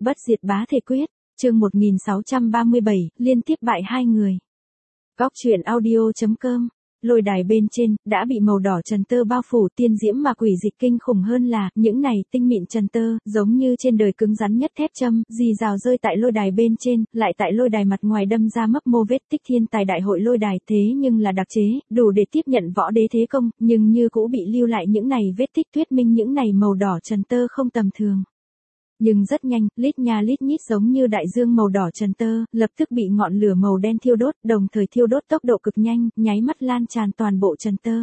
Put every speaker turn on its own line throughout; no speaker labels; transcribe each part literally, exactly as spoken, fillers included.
Bất diệt bá thể quyết, chương một nghìn sáu trăm ba mươi bảy, liên tiếp bại hai người. Góc truyện audio.com. Lôi đài bên trên, đã bị màu đỏ trần tơ bao phủ, tiên diễm mà quỷ dịch kinh khủng hơn là, những này tinh mịn trần tơ, giống như trên đời cứng rắn nhất thép châm, rì rào rơi tại lôi đài bên trên, lại tại lôi đài mặt ngoài đâm ra mấp mô vết tích. Thiên tài đại hội lôi đài thế nhưng là đặc chế, đủ để tiếp nhận võ đế thế công, nhưng như cũ bị lưu lại những này vết tích, thuyết minh những này màu đỏ trần tơ không tầm thường. Nhưng rất nhanh, lít nha lít nhít giống như đại dương màu đỏ trần tơ, lập tức bị ngọn lửa màu đen thiêu đốt, đồng thời thiêu đốt tốc độ cực nhanh, nháy mắt lan tràn toàn bộ trần tơ.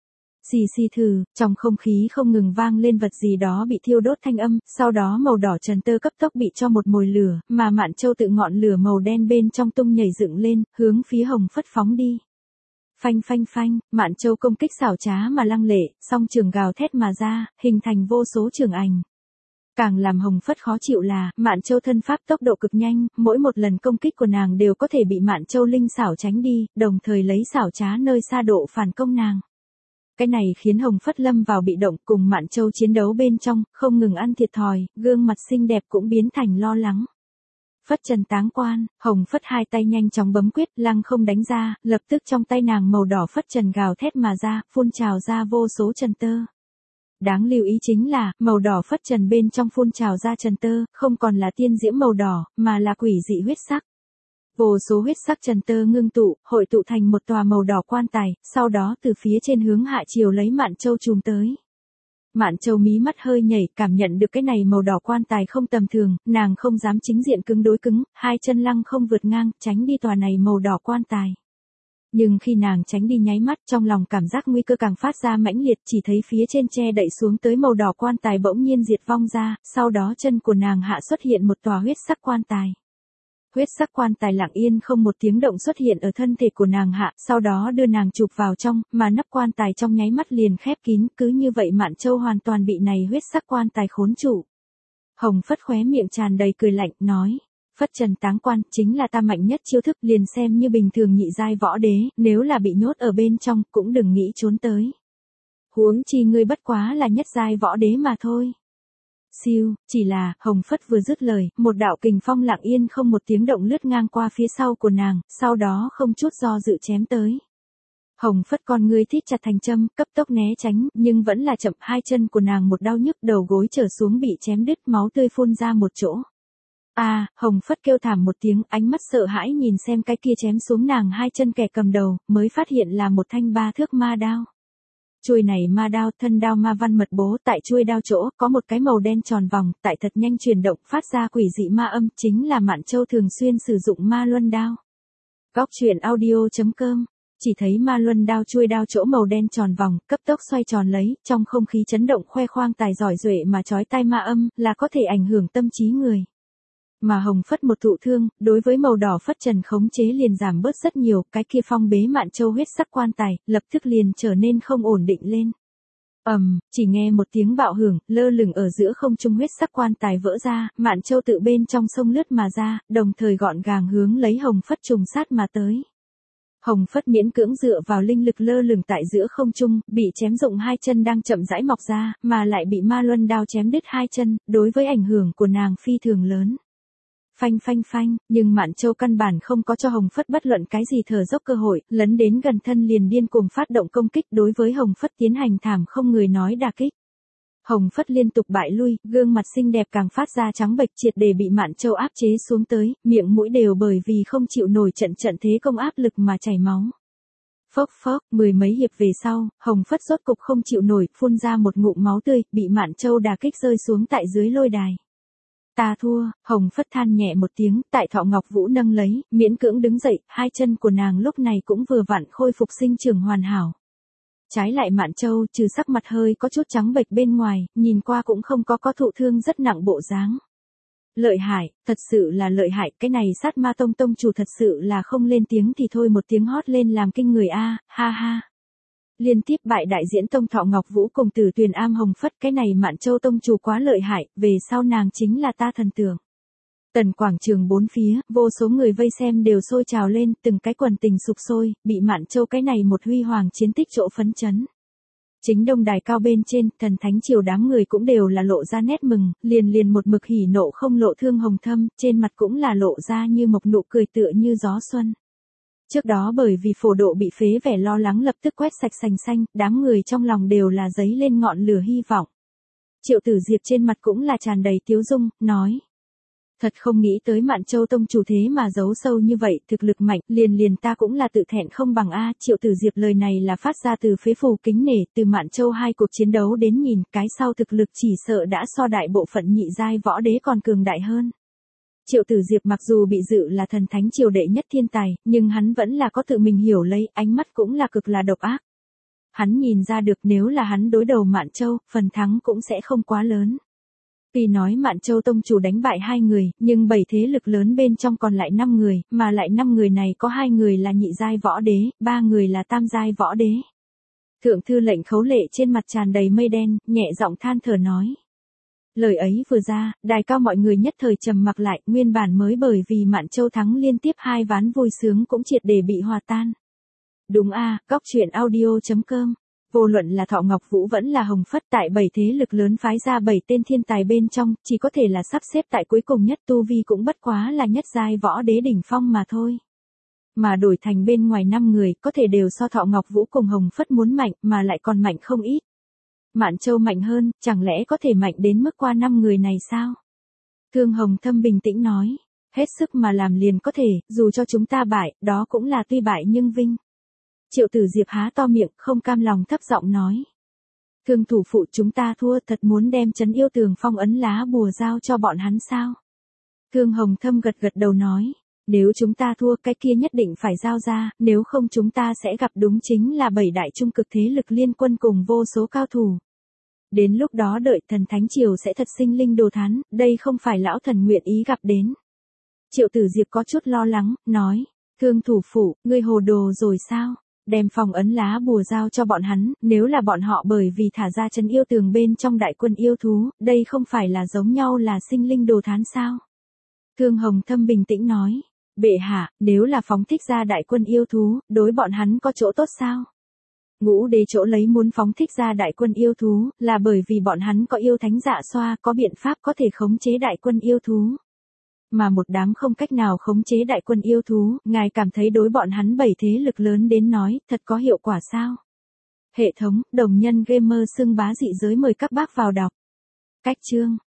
Xì xì thử, trong không khí không ngừng vang lên vật gì đó bị thiêu đốt thanh âm, sau đó màu đỏ trần tơ cấp tốc bị cho một mồi lửa, mà Mạn Châu tự ngọn lửa màu đen bên trong tung nhảy dựng lên, hướng phía Hồng Phất phóng đi. Phanh phanh phanh, Mạn Châu công kích xảo trá mà lăng lệ, song trường gào thét mà ra, hình thành vô số trường ảnh. Càng làm Hồng Phất khó chịu là, Mạn Châu thân pháp tốc độ cực nhanh, mỗi một lần công kích của nàng đều có thể bị Mạn Châu linh xảo tránh đi, đồng thời lấy xảo trá nơi xa độ phản công nàng. Cái này khiến Hồng Phất lâm vào bị động, cùng Mạn Châu chiến đấu bên trong, không ngừng ăn thiệt thòi, gương mặt xinh đẹp cũng biến thành lo lắng. Phất trần táng quan, Hồng Phất hai tay nhanh chóng bấm quyết, lăng không đánh ra, lập tức trong tay nàng màu đỏ phất trần gào thét mà ra, phun trào ra vô số trần tơ. Đáng lưu ý chính là, màu đỏ phất trần bên trong phun trào ra trần tơ, không còn là tiên diễm màu đỏ, mà là quỷ dị huyết sắc. Vô số huyết sắc trần tơ ngưng tụ, hội tụ thành một tòa màu đỏ quan tài, sau đó từ phía trên hướng hạ chiều lấy Mạn Châu chùm tới. Mạn Châu mí mắt hơi nhảy, cảm nhận được cái này màu đỏ quan tài không tầm thường, nàng không dám chính diện cứng đối cứng, hai chân lăng không vượt ngang, tránh đi tòa này màu đỏ quan tài. Nhưng khi nàng tránh đi nháy mắt, trong lòng cảm giác nguy cơ càng phát ra mãnh liệt, chỉ thấy phía trên che đậy xuống tới màu đỏ quan tài bỗng nhiên diệt vong ra, sau đó chân của nàng hạ xuất hiện một tòa huyết sắc quan tài. Huyết sắc quan tài lặng yên không một tiếng động xuất hiện ở thân thể của nàng hạ, sau đó đưa nàng chụp vào trong, mà nắp quan tài trong nháy mắt liền khép kín, cứ như vậy Mạn Châu hoàn toàn bị này huyết sắc quan tài khốn trụ. Hồng Phất khóe miệng tràn đầy cười lạnh, nói. Phất trần táng quan, chính là ta mạnh nhất chiêu thức, liền xem như bình thường nhị giai võ đế, nếu là bị nhốt ở bên trong, cũng đừng nghĩ trốn tới. Huống chi ngươi bất quá là nhất giai võ đế mà thôi. Siêu, chỉ là, Hồng Phất vừa dứt lời, một đạo kình phong lặng yên không một tiếng động lướt ngang qua phía sau của nàng, sau đó không chút do dự chém tới. Hồng Phất con ngươi thít chặt thành châm, cấp tốc né tránh, nhưng vẫn là chậm, hai chân của nàng một đau nhức, đầu gối trở xuống bị chém đứt, máu tươi phun ra một chỗ. A, à, Hồng Phất kêu thảm một tiếng, ánh mắt sợ hãi nhìn xem cái kia chém xuống nàng hai chân kẻ cầm đầu, mới phát hiện là một thanh ba thước ma đao. Chuôi này ma đao, thân đao ma văn mật bố, tại chuôi đao chỗ, có một cái màu đen tròn vòng, tại thật nhanh chuyển động, phát ra quỷ dị ma âm, chính là Mạn Châu thường xuyên sử dụng ma luân đao. Góc truyện audio.com. Chỉ thấy ma luân đao chuôi đao chỗ màu đen tròn vòng, cấp tốc xoay tròn lấy, trong không khí chấn động khoe khoang tài giỏi duệ mà chói tai ma âm, là có thể ảnh hưởng tâm trí người. Mà Hồng Phất một thụ thương, đối với màu đỏ phất trần khống chế liền giảm bớt rất nhiều, cái kia phong bế Mạn Châu huyết sắc quan tài, lập tức liền trở nên không ổn định lên. Ầm, um, chỉ nghe một tiếng bạo hưởng, lơ lửng ở giữa không trung huyết sắc quan tài vỡ ra, Mạn Châu tự bên trong sông lướt mà ra, đồng thời gọn gàng hướng lấy Hồng Phất trùng sát mà tới. Hồng Phất miễn cưỡng dựa vào linh lực lơ lửng tại giữa không trung, bị chém rụng hai chân đang chậm rãi mọc ra, mà lại bị ma luân đao chém đứt hai chân, đối với ảnh hưởng của nàng phi thường lớn. Phanh phanh phanh, nhưng Mạn Châu căn bản không có cho Hồng Phất bất luận cái gì thở dốc cơ hội, lấn đến gần thân liền điên cuồng phát động công kích đối với Hồng Phất tiến hành thảm không người nói đả kích. Hồng Phất liên tục bại lui, gương mặt xinh đẹp càng phát ra trắng bệch, triệt để bị Mạn Châu áp chế xuống tới, miệng mũi đều bởi vì không chịu nổi trận trận thế công áp lực mà chảy máu. Phốc phốc, mười mấy hiệp về sau, Hồng Phất rốt cục không chịu nổi, phun ra một ngụm máu tươi, bị Mạn Châu đả kích rơi xuống tại dưới lôi đài. Ta thua, Hồng Phất than nhẹ một tiếng, tại Thọ Ngọc Vũ nâng lấy, miễn cưỡng đứng dậy, hai chân của nàng lúc này cũng vừa vặn khôi phục sinh trưởng hoàn hảo. Trái lại Mạn Châu, trừ sắc mặt hơi có chút trắng bệch bên ngoài, nhìn qua cũng không có có thụ thương rất nặng bộ dáng. Lợi hại, thật sự là lợi hại, cái này Sát Ma Tông tông chủ thật sự là không lên tiếng thì thôi một tiếng hót lên làm kinh người a, ha ha. Liên tiếp bại đại diễn tông Thọ Ngọc Vũ cùng Tử Tuyền Am Hồng Phất, cái này Mạn Châu tông chủ quá lợi hại, về sau nàng chính là ta thần tượng. Tần quảng trường bốn phía, vô số người vây xem đều sôi trào lên, từng cái quần tình sục sôi, bị Mạn Châu cái này một huy hoàng chiến tích chỗ phấn chấn. Chính đông đài cao bên trên, thần thánh triều đám người cũng đều là lộ ra nét mừng, liền liền một mực hỉ nộ không lộ thương hồng thâm, trên mặt cũng là lộ ra như một nụ cười tựa như gió xuân. Trước đó bởi vì phổ độ bị phế vẻ lo lắng lập tức quét sạch sành xanh, đám người trong lòng đều là dấy lên ngọn lửa hy vọng. Triệu Tử Diệp trên mặt cũng là tràn đầy tiếu dung, nói. Thật không nghĩ tới Mạn Châu tông chủ thế mà giấu sâu như vậy, thực lực mạnh, liền liền ta cũng là tự thẹn không bằng a. Triệu Tử Diệp lời này là phát ra từ phế phù kính nể, từ Mạn Châu hai cuộc chiến đấu đến nhìn, cái sau thực lực chỉ sợ đã so đại bộ phận nhị giai võ đế còn cường đại hơn. Triệu Tử Diệp mặc dù bị dự là thần thánh triều đệ nhất thiên tài, nhưng hắn vẫn là có tự mình hiểu lấy, ánh mắt cũng là cực là độc ác. Hắn nhìn ra được nếu là hắn đối đầu Mạn Châu, phần thắng cũng sẽ không quá lớn. Tuy nói Mạn Châu tông chủ đánh bại hai người, nhưng bảy thế lực lớn bên trong còn lại năm người, mà lại năm người này có hai người là nhị giai võ đế, ba người là tam giai võ đế. Thượng thư lệnh Khấu Lệ trên mặt tràn đầy mây đen, nhẹ giọng than thở nói. Lời ấy vừa ra, đài cao mọi người nhất thời trầm mặc lại, nguyên bản mới bởi vì Mạn Châu thắng liên tiếp hai ván vui sướng cũng triệt để bị hòa tan. Đúng a, góc truyện audio chấm com. Vô luận là Thọ Ngọc Vũ vẫn là Hồng Phất tại bảy thế lực lớn phái ra bảy tên thiên tài bên trong, chỉ có thể là sắp xếp tại cuối cùng nhất tu vi cũng bất quá là nhất giai võ đế đỉnh phong mà thôi. Mà đổi thành bên ngoài năm người, có thể đều so Thọ Ngọc Vũ cùng Hồng Phất muốn mạnh, mà lại còn mạnh không ít. Mạn Châu mạnh hơn, chẳng lẽ có thể mạnh đến mức qua năm người này sao? Thương Hồng Thâm bình tĩnh nói, hết sức mà làm liền có thể, dù cho chúng ta bại, đó cũng là tuy bại nhưng vinh. Triệu Tử Diệp há to miệng, không cam lòng thấp giọng nói. Thương thủ phụ chúng ta thua, thật muốn đem trấn yêu tường phong ấn lá bùa giao cho bọn hắn sao? Thương Hồng Thâm gật gật đầu nói, nếu chúng ta thua cái kia nhất định phải giao ra, nếu không chúng ta sẽ gặp đúng chính là bảy đại trung cực thế lực liên quân cùng vô số cao thủ. Đến lúc đó đợi thần thánh triều sẽ thật sinh linh đồ thán, đây không phải lão thần nguyện ý gặp đến. Triệu Tử Diệp có chút lo lắng, nói, Thương thủ phụ, ngươi hồ đồ rồi sao? Đem phong ấn lá bùa giao cho bọn hắn, nếu là bọn họ bởi vì thả ra trấn yêu tường bên trong đại quân yêu thú, đây không phải là giống nhau là sinh linh đồ thán sao? Thương Hồng Thâm bình tĩnh nói, bệ hạ, nếu là phóng thích ra đại quân yêu thú, đối bọn hắn có chỗ tốt sao? Ngũ đế chỗ lấy muốn phóng thích ra đại quân yêu thú, là bởi vì bọn hắn có yêu thánh dạ xoa, có biện pháp có thể khống chế đại quân yêu thú. Mà một đám không cách nào khống chế đại quân yêu thú, ngài cảm thấy đối bọn hắn bảy thế lực lớn đến nói, thật có hiệu quả sao? Hệ thống, đồng nhân gamer xưng bá dị giới mời các bác vào đọc. Cách chương